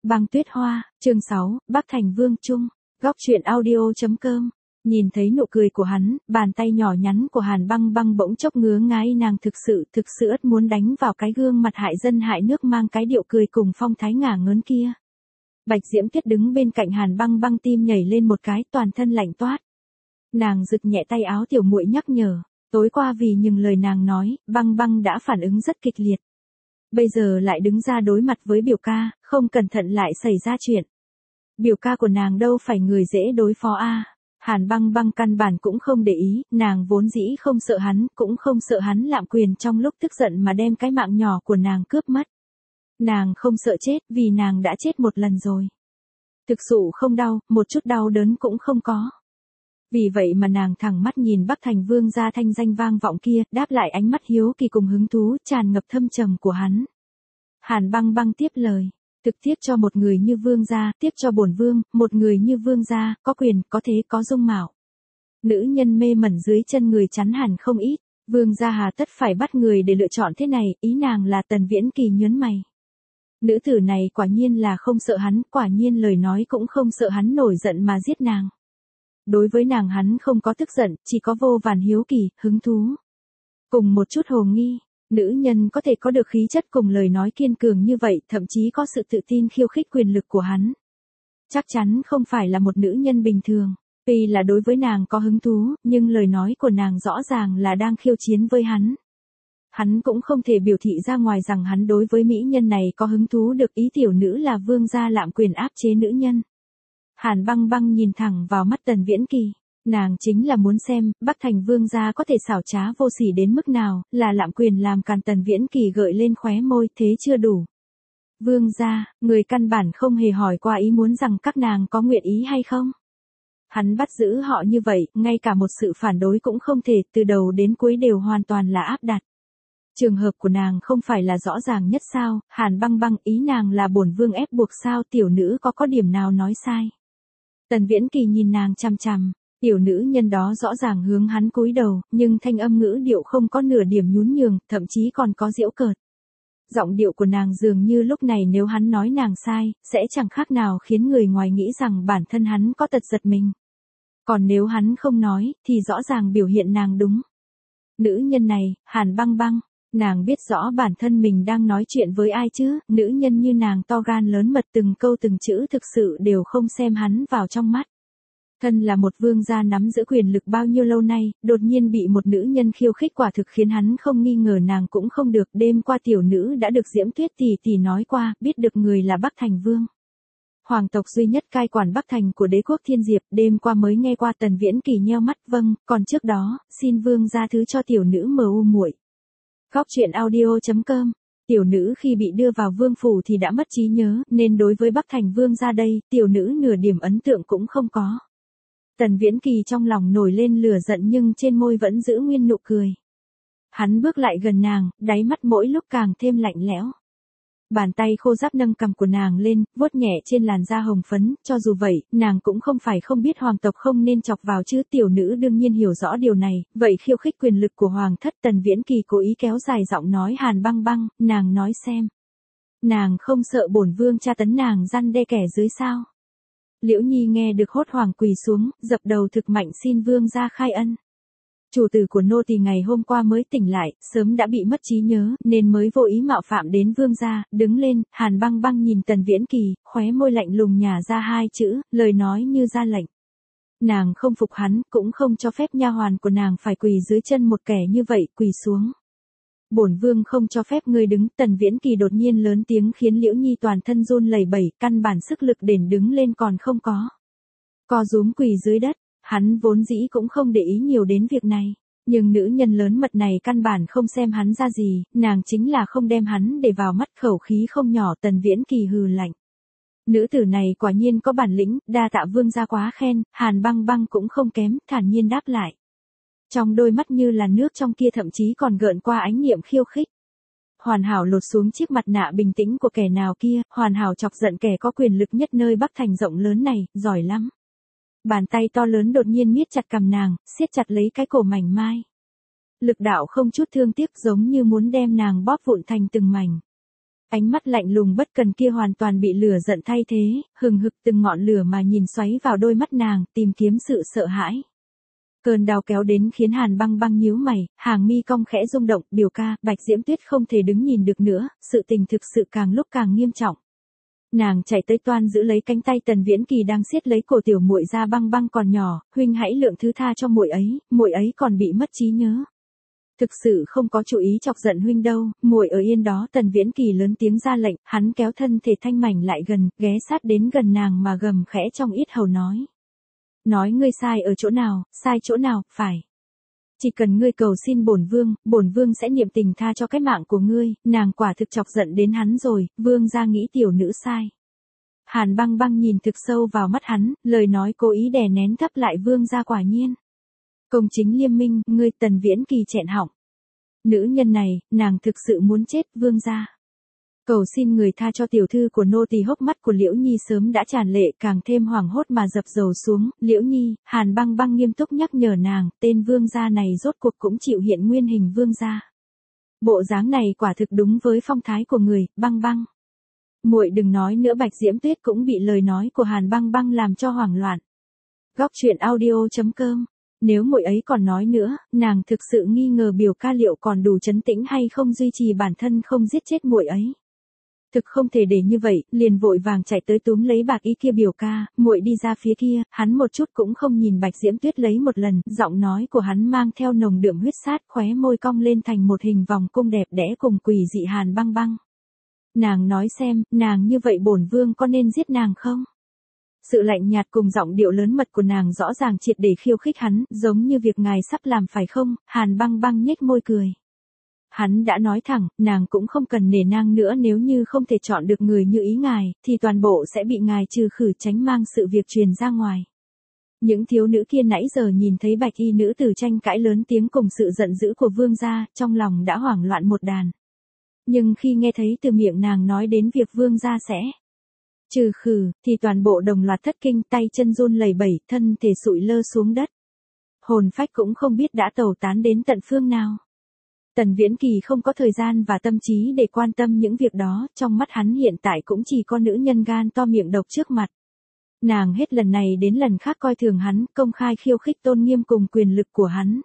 Băng Tuyết Hoa, chương 6, Bắc Thành Vương Trung, góc truyện audio.com. Nhìn thấy nụ cười của hắn, bàn tay nhỏ nhắn của Hàn Băng Băng bỗng chốc ngứa ngáy, nàng thực sự ất muốn đánh vào cái gương mặt hại dân hại nước mang cái điệu cười cùng phong thái ngả ngớn kia. Bạch Diễm Tuyết đứng bên cạnh Hàn Băng Băng, tim nhảy lên một cái, toàn thân lạnh toát. Nàng giựt nhẹ tay áo tiểu muội nhắc nhở, tối qua vì những lời nàng nói, Băng Băng đã phản ứng rất kịch liệt. Bây giờ lại đứng ra đối mặt với biểu ca, không cẩn thận lại xảy ra chuyện. Biểu ca của nàng đâu phải người dễ đối phó a. Hàn Băng Băng căn bản cũng không để ý, nàng vốn dĩ không sợ hắn, cũng không sợ hắn lạm quyền trong lúc tức giận mà đem cái mạng nhỏ của nàng cướp mất. Nàng không sợ chết, vì nàng đã chết một lần rồi. Thực sự không đau, một chút đau đớn cũng không có. Vì vậy mà nàng thẳng mắt nhìn Bắc Thành Vương gia thanh danh vang vọng kia, đáp lại ánh mắt hiếu kỳ cùng hứng thú tràn ngập thâm trầm của hắn. Hàn Băng Băng tiếp lời, thực tiếp cho một người như vương gia, tiếp cho bổn vương, một người như vương gia, có quyền, có thế, có dung mạo. Nữ nhân mê mẩn dưới chân người chắn hẳn không ít, vương gia hà tất phải bắt người để lựa chọn thế này, ý nàng là Tần Viễn Kỳ nhớn mày. Nữ tử này quả nhiên là không sợ hắn, quả nhiên lời nói cũng không sợ hắn nổi giận mà giết nàng. Đối với nàng hắn không có tức giận, chỉ có vô vàn hiếu kỳ, hứng thú. Cùng một chút hồ nghi, nữ nhân có thể có được khí chất cùng lời nói kiên cường như vậy, thậm chí có sự tự tin khiêu khích quyền lực của hắn. Chắc chắn không phải là một nữ nhân bình thường. Tuy là đối với nàng có hứng thú, nhưng lời nói của nàng rõ ràng là đang khiêu chiến với hắn. Hắn cũng không thể biểu thị ra ngoài rằng hắn đối với mỹ nhân này có hứng thú, được ý tiểu nữ là vương gia lạm quyền áp chế nữ nhân. Hàn Băng Băng nhìn thẳng vào mắt Tần Viễn Kỳ, nàng chính là muốn xem, Bắc Thành Vương gia có thể xảo trá vô sỉ đến mức nào, là lạm quyền làm càn. Tần Viễn Kỳ gợi lên khóe môi, thế chưa đủ. Vương gia, người căn bản không hề hỏi qua ý muốn rằng các nàng có nguyện ý hay không. Hắn bắt giữ họ như vậy, ngay cả một sự phản đối cũng không thể, từ đầu đến cuối đều hoàn toàn là áp đặt. Trường hợp của nàng không phải là rõ ràng nhất sao? Hàn Băng Băng, ý nàng là bổn vương ép buộc sao? Tiểu nữ có điểm nào nói sai? Tần Viễn Kỳ nhìn nàng chằm chằm, tiểu nữ nhân đó rõ ràng hướng hắn cúi đầu, nhưng thanh âm ngữ điệu không có nửa điểm nhún nhường, thậm chí còn có giễu cợt. Giọng điệu của nàng dường như lúc này nếu hắn nói nàng sai, sẽ chẳng khác nào khiến người ngoài nghĩ rằng bản thân hắn có tật giật mình. Còn nếu hắn không nói, thì rõ ràng biểu hiện nàng đúng. Nữ nhân này, Hàn Băng Băng, nàng biết rõ bản thân mình đang nói chuyện với ai chứ, nữ nhân như nàng to gan lớn mật, từng câu từng chữ thực sự đều không xem hắn vào trong mắt. Thân là một vương gia nắm giữ quyền lực bao nhiêu lâu nay, đột nhiên bị một nữ nhân khiêu khích quả thực khiến hắn không nghi ngờ nàng cũng không được. Đêm qua tiểu nữ đã được Diễm Tuyết tỷ tỷ nói qua, biết được người là Bắc Thành Vương. Hoàng tộc duy nhất cai quản Bắc Thành của đế quốc Thiên Diệp, đêm qua mới nghe qua. Tần Viễn Kỳ nheo mắt, vâng, còn trước đó, xin vương gia thứ cho tiểu nữ mu muội. Góc truyện audio.com. Tiểu nữ khi bị đưa vào vương phủ thì đã mất trí nhớ, nên đối với Bắc Thành Vương gia đây, tiểu nữ nửa điểm ấn tượng cũng không có. Tần Viễn Kỳ trong lòng nổi lên lửa giận nhưng trên môi vẫn giữ nguyên nụ cười. Hắn bước lại gần nàng, đáy mắt mỗi lúc càng thêm lạnh lẽo. Bàn tay khô ráp nâng cằm của nàng lên, vuốt nhẹ trên làn da hồng phấn, cho dù vậy, nàng cũng không phải không biết hoàng tộc không nên chọc vào chứ. Tiểu nữ đương nhiên hiểu rõ điều này, vậy khiêu khích quyền lực của hoàng thất. Tần Viễn Kỳ cố ý kéo dài giọng nói, Hàn Băng Băng, nàng nói xem. Nàng không sợ bổn vương tra tấn nàng răn đe kẻ dưới sao? Liễu Nhi nghe được hốt hoảng quỳ xuống, dập đầu thực mạnh xin vương gia khai ân. Chủ tử của nô tỳ ngày hôm qua mới tỉnh lại, sớm đã bị mất trí nhớ, nên mới vô ý mạo phạm đến vương gia. Đứng lên, Hàn Băng Băng nhìn Tần Viễn Kỳ, khóe môi lạnh lùng nhả ra hai chữ, lời nói như ra lệnh. Nàng không phục hắn, cũng không cho phép nha hoàn của nàng phải quỳ dưới chân một kẻ như vậy, quỳ xuống. Bổn vương không cho phép ngươi đứng. Tần Viễn Kỳ đột nhiên lớn tiếng khiến Liễu Nhi toàn thân run lẩy bẩy, căn bản sức lực để đứng lên còn không có. Co rúm quỳ dưới đất. Hắn vốn dĩ cũng không để ý nhiều đến việc này, nhưng nữ nhân lớn mật này căn bản không xem hắn ra gì, nàng chính là không đem hắn để vào mắt. Khẩu khí không nhỏ. Tần Viễn Kỳ hừ lạnh. Nữ tử này quả nhiên có bản lĩnh, đa tạ vương gia quá khen. Hàn Băng Băng cũng không kém, thản nhiên đáp lại. Trong đôi mắt như là nước trong kia thậm chí còn gợn qua ánh niệm khiêu khích. Hoàn hảo lột xuống chiếc mặt nạ bình tĩnh của kẻ nào kia, hoàn hảo chọc giận kẻ có quyền lực nhất nơi Bắc Thành rộng lớn này, giỏi lắm. Bàn tay to lớn đột nhiên miết chặt cằm nàng, siết chặt lấy cái cổ mảnh mai. Lực đạo không chút thương tiếc, giống như muốn đem nàng bóp vụn thành từng mảnh. Ánh mắt lạnh lùng bất cần kia hoàn toàn bị lửa giận thay thế, hừng hực từng ngọn lửa mà nhìn xoáy vào đôi mắt nàng, tìm kiếm sự sợ hãi. Cơn đau kéo đến khiến Hàn Băng Băng nhíu mày, hàng mi cong khẽ rung động, biểu ca, Bạch Diễm Tuyết không thể đứng nhìn được nữa, sự tình thực sự càng lúc càng nghiêm trọng. Nàng chạy tới toan giữ lấy cánh tay Tần Viễn Kỳ đang siết lấy cổ tiểu muội ra. Băng Băng còn nhỏ, huynh hãy lượng thứ tha cho muội ấy còn bị mất trí nhớ. Thực sự không có chú ý chọc giận huynh đâu, muội ở yên đó. Tần Viễn Kỳ lớn tiếng ra lệnh, hắn kéo thân thể thanh mảnh lại gần, ghé sát đến gần nàng mà gầm khẽ trong yết hầu nói. Nói ngươi sai ở chỗ nào, sai chỗ nào, phải. Chỉ cần ngươi cầu xin bổn vương sẽ niệm tình tha cho cái mạng của ngươi. Nàng quả thực chọc giận đến hắn rồi, vương gia nghĩ tiểu nữ sai. Hàn Băng Băng nhìn thực sâu vào mắt hắn, lời nói cố ý đè nén thấp lại. Vương gia quả nhiên công chính liêm minh, ngươi. Tần Viễn Kỳ chẹn họng. Nữ nhân này, nàng thực sự muốn chết. Vương gia cầu xin người tha cho tiểu thư của nô tỳ. Hốc mắt của Liễu Nhi sớm đã tràn lệ, càng thêm hoảng hốt mà dập dầu xuống. Liễu Nhi, Hàn Băng Băng nghiêm túc nhắc nhở nàng, tên vương gia này rốt cuộc cũng chịu hiện nguyên hình vương gia. Bộ dáng này quả thực đúng với phong thái của người. Băng Băng, muội đừng nói nữa. Bạch Diễm Tuyết cũng bị lời nói của Hàn Băng Băng làm cho hoảng loạn. Góc truyện audio.com. Nếu muội ấy còn nói nữa, nàng thực sự nghi ngờ biểu ca liệu còn đủ trấn tĩnh hay không duy trì bản thân không giết chết muội ấy. Thực không thể để như vậy, liền vội vàng chạy tới túm lấy bạc y kia. Biểu ca, muội đi ra phía kia. Hắn một chút cũng không nhìn Bạch Diễm Tuyết lấy một lần, giọng nói của hắn mang theo nồng đượm huyết sát, khóe môi cong lên thành một hình vòng cung đẹp đẽ cùng quỷ dị. Hàn Băng Băng, nàng nói xem, nàng như vậy bổn vương có nên giết nàng không? Sự lạnh nhạt cùng giọng điệu lớn mật của nàng rõ ràng triệt để khiêu khích hắn, giống như việc ngài sắp làm phải không? Hàn Băng Băng nhếch môi cười. Hắn đã nói thẳng, nàng cũng không cần nể nang nữa. Nếu như không thể chọn được người như ý ngài, thì toàn bộ sẽ bị ngài trừ khử, tránh mang sự việc truyền ra ngoài. Những thiếu nữ kia nãy giờ nhìn thấy bạch y nữ tử tranh cãi lớn tiếng cùng sự giận dữ của vương gia, trong lòng đã hoảng loạn một đàn. Nhưng khi nghe thấy từ miệng nàng nói đến việc vương gia sẽ trừ khử, thì toàn bộ đồng loạt thất kinh, tay chân run lẩy bẩy, thân thể sụi lơ xuống đất. Hồn phách cũng không biết đã tẩu tán đến tận phương nào. Tần Viễn Kỳ không có thời gian và tâm trí để quan tâm những việc đó, trong mắt hắn hiện tại cũng chỉ có nữ nhân gan to miệng độc trước mặt. Nàng hết lần này đến lần khác coi thường hắn, công khai khiêu khích tôn nghiêm cùng quyền lực của hắn.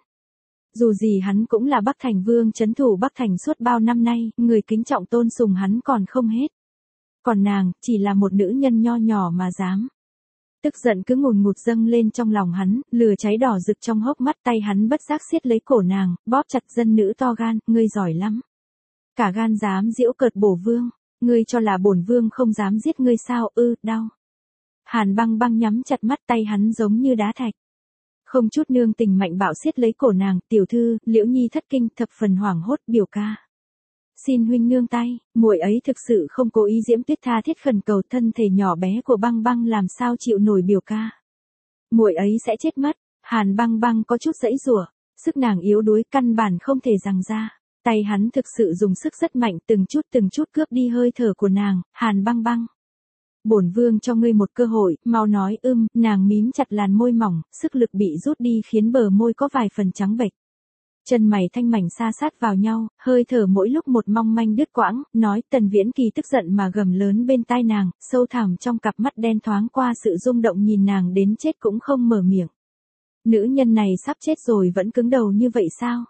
Dù gì hắn cũng là Bắc Thành Vương trấn thủ Bắc Thành suốt bao năm nay, người kính trọng tôn sùng hắn còn không hết. Còn nàng, chỉ là một nữ nhân nho nhỏ mà dám. Tức giận cứ ngùn ngụt dâng lên trong lòng hắn, lửa cháy đỏ rực trong hốc mắt. Tay hắn bất giác siết lấy cổ nàng, bóp chặt. Dân nữ to gan, ngươi giỏi lắm. Cả gan dám giễu cợt bổ vương, ngươi cho là bổn vương không dám giết ngươi sao? Đau. Hàn Băng Băng nhắm chặt mắt, tay hắn giống như đá thạch. Không chút nương tình mạnh bạo siết lấy cổ nàng. Tiểu thư, Liễu Nhi thất kinh, thập phần hoảng hốt. Biểu ca, xin huynh nương tay, muội ấy thực sự không cố ý. Diễm Tuyết tha thiết khẩn cầu. Thân thể nhỏ bé của Băng Băng làm sao chịu nổi biểu ca. Muội ấy sẽ chết mất. Hàn Băng Băng có chút giãy giụa, sức nàng yếu đuối căn bản không thể giằng ra. Tay hắn thực sự dùng sức rất mạnh, từng chút cướp đi hơi thở của nàng. Hàn Băng Băng, bổn vương cho ngươi một cơ hội, mau nói. Nàng mím chặt làn môi mỏng, sức lực bị rút đi khiến bờ môi có vài phần trắng bệch. Chân mày thanh mảnh sa sát vào nhau, hơi thở mỗi lúc một mong manh đứt quãng, nói. Tần Viễn Kỳ tức giận mà gầm lớn bên tai nàng, sâu thẳm trong cặp mắt đen thoáng qua sự rung động, nhìn nàng đến chết cũng không mở miệng. Nữ nhân này sắp chết rồi vẫn cứng đầu như vậy sao?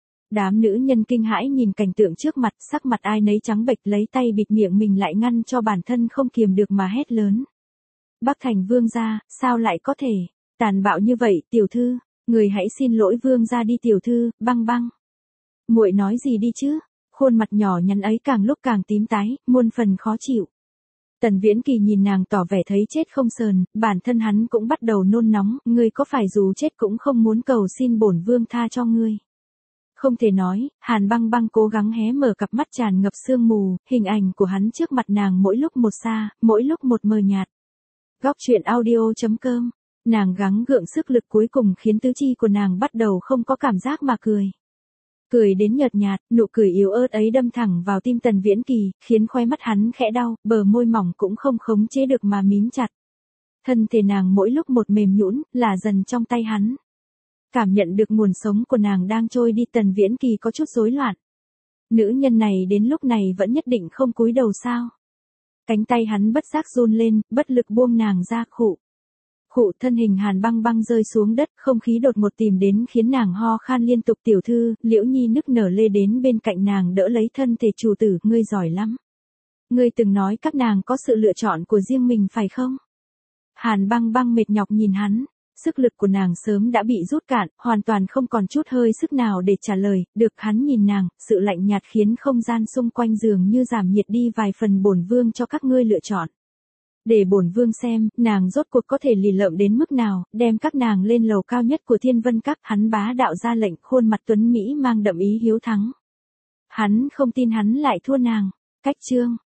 Đám nữ nhân kinh hãi nhìn cảnh tượng trước mặt, sắc mặt ai nấy trắng bệch, lấy tay bịt miệng mình lại ngăn cho bản thân không kiềm được mà hét lớn. Bắc Thành Vương gia, sao lại có thể tàn bạo như vậy? Tiểu thư, người hãy xin lỗi vương gia đi. Tiểu thư, Băng Băng, muội nói gì đi chứ? Khuôn mặt nhỏ nhắn ấy càng lúc càng tím tái, muôn phần khó chịu. Tần Viễn Kỳ nhìn nàng tỏ vẻ thấy chết không sờn, bản thân hắn cũng bắt đầu nôn nóng. Ngươi có phải dù chết cũng không muốn cầu xin bổn vương tha cho ngươi? Không thể nói. Hàn Băng Băng cố gắng hé mở cặp mắt tràn ngập sương mù, hình ảnh của hắn trước mặt nàng mỗi lúc một xa, mỗi lúc một mờ nhạt. Góc truyện audio.com. Nàng gắng gượng sức lực cuối cùng khiến tứ chi của nàng bắt đầu không có cảm giác mà cười. Cười đến nhợt nhạt, nụ cười yếu ớt ấy đâm thẳng vào tim Tần Viễn Kỳ, khiến khóe mắt hắn khẽ đau, bờ môi mỏng cũng không khống chế được mà mím chặt. Thân thể nàng mỗi lúc một mềm nhũn, lả dần trong tay hắn. Cảm nhận được nguồn sống của nàng đang trôi đi, Tần Viễn Kỳ có chút rối loạn. Nữ nhân này đến lúc này vẫn nhất định không cúi đầu sao? Cánh tay hắn bất giác run lên, bất lực buông nàng ra. Khụ, thân hình Hàn Băng Băng rơi xuống đất, không khí đột ngột tìm đến khiến nàng ho khan liên tục. Tiểu thư, Liễu Nhi nức nở lê đến bên cạnh nàng đỡ lấy thân thể chủ tử, ngươi giỏi lắm. Ngươi từng nói các nàng có sự lựa chọn của riêng mình phải không? Hàn Băng Băng mệt nhọc nhìn hắn, sức lực của nàng sớm đã bị rút cạn, hoàn toàn không còn chút hơi sức nào để trả lời. Được, hắn nhìn nàng, sự lạnh nhạt khiến không gian xung quanh dường như giảm nhiệt đi vài phần. Bổn vương cho các ngươi lựa chọn. Để bổn vương xem, nàng rốt cuộc có thể lì lợm đến mức nào, đem các nàng lên lầu cao nhất của Thiên Vân Các. Hắn bá đạo ra lệnh, khuôn mặt tuấn Mỹ mang đậm ý hiếu thắng. Hắn không tin hắn lại thua nàng. Cách chương